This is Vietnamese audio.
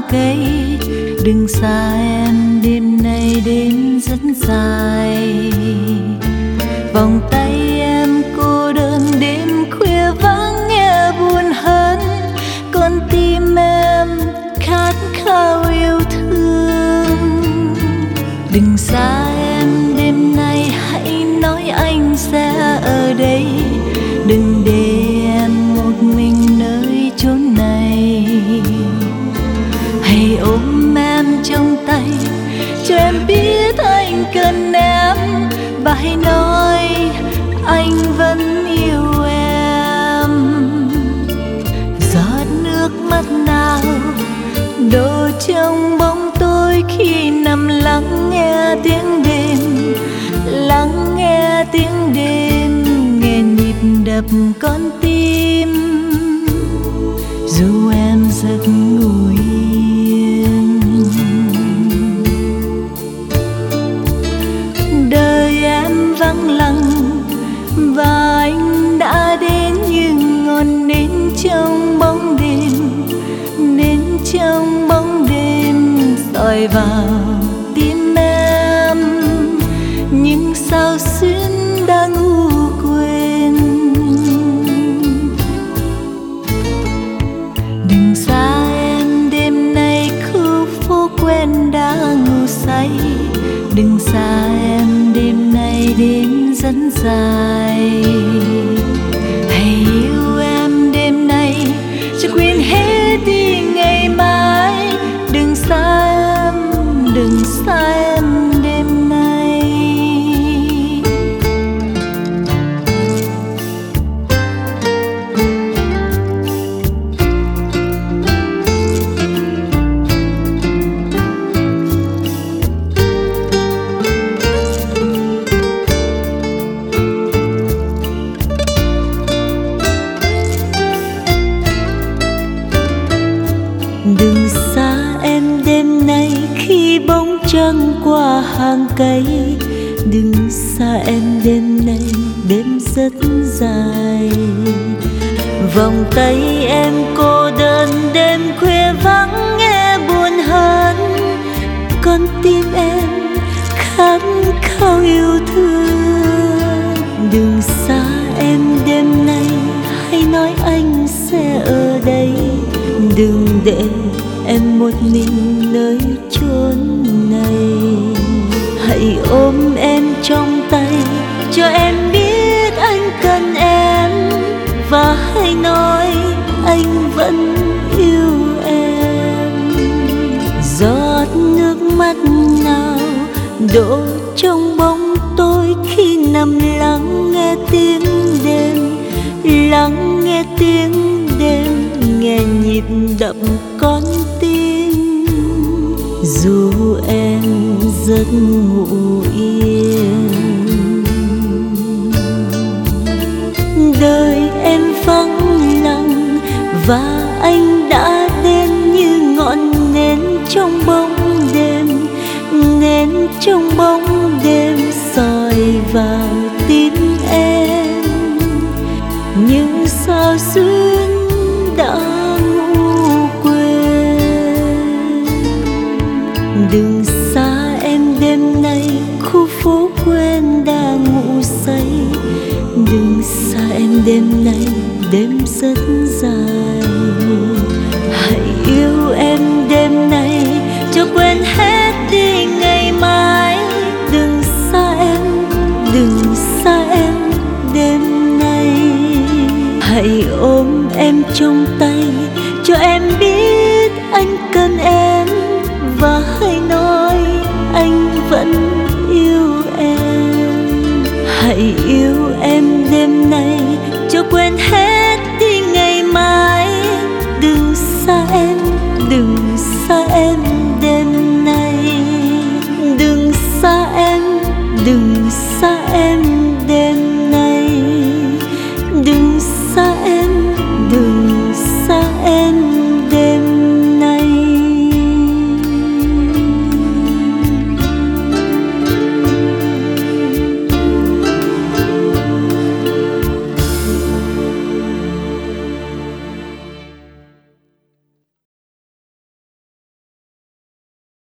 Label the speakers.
Speaker 1: cây. Đừng xa em, đêm nay đến rất dài. Vòng tay em cô đơn đêm khuya vắng nghe buồn hơn. Con tim em khát khao yêu thương. Đừng xa em, đêm nay hãy nói anh sẽ ở đây. Đừng để em một mình nơi chốn này. Hãy ôm em trong tay, cho em biết anh cần em. Và hãy nói anh vẫn yêu em. Giọt nước mắt nào đổ trong bóng tối khi nằm lắng nghe tiếng đêm. Lắng nghe tiếng đêm, nghe nhịp đập con tim. Dù em giấc ngủ yên, đời em vắng lặng và anh đã đến như ngọn nến trong bóng đêm. Nến trong bóng đêm soi vào tim em những sao xuyến đã ngủ quên. Đừng xa em, đêm nay khu phố quen đã ngủ say. Đừng xa em, đêm nay đến rất dài. Hãy yêu em đêm nay cho quên hết đi ngày mai. Đừng xa em, đừng xa em đêm nay.
Speaker 2: Đừng xa em đêm nay khi bóng trăng qua hàng cây. Đừng xa em đêm nay, đêm rất dài. Vòng tay em cô đơn đêm khuya vắng nghe buồn hơn. Con tim em khát khao yêu thương. Đừng xa em đêm nay, hãy nói anh sẽ ở đây. Đừng để em một mình nơi chốn này. Hãy ôm em trong tay, cho em biết anh cần em. Và hãy nói anh vẫn yêu em. Giọt nước mắt nào đổ trong bóng tối khi nằm lắng nghe tiếng đêm. Lắng nghe tiếng đêm, nghe nhịp đập con tim. Dù em giấc ngủ yên, đời em vắng lặng và anh đã đến như ngọn nến trong bóng đêm. Nến trong bóng đêm soi vào tim em những sao xuyến đã ngủ quên. Đừng xa em đêm nay, khu phố quen đã ngủ say. Đừng xa em đêm nay, đêm rất dài. Hãy yêu em đêm nay cho quên hết đi ngày mai. Đừng xa em, đừng xa em đêm nay. Hãy ôm em trong tay, cho em biết anh cần em. Và hãy nói anh vẫn yêu em. Hãy yêu em đêm nay cho quên hết đi ngày mai. Đừng xa em, đừng xa em đêm nay. Đừng xa em, đừng xa em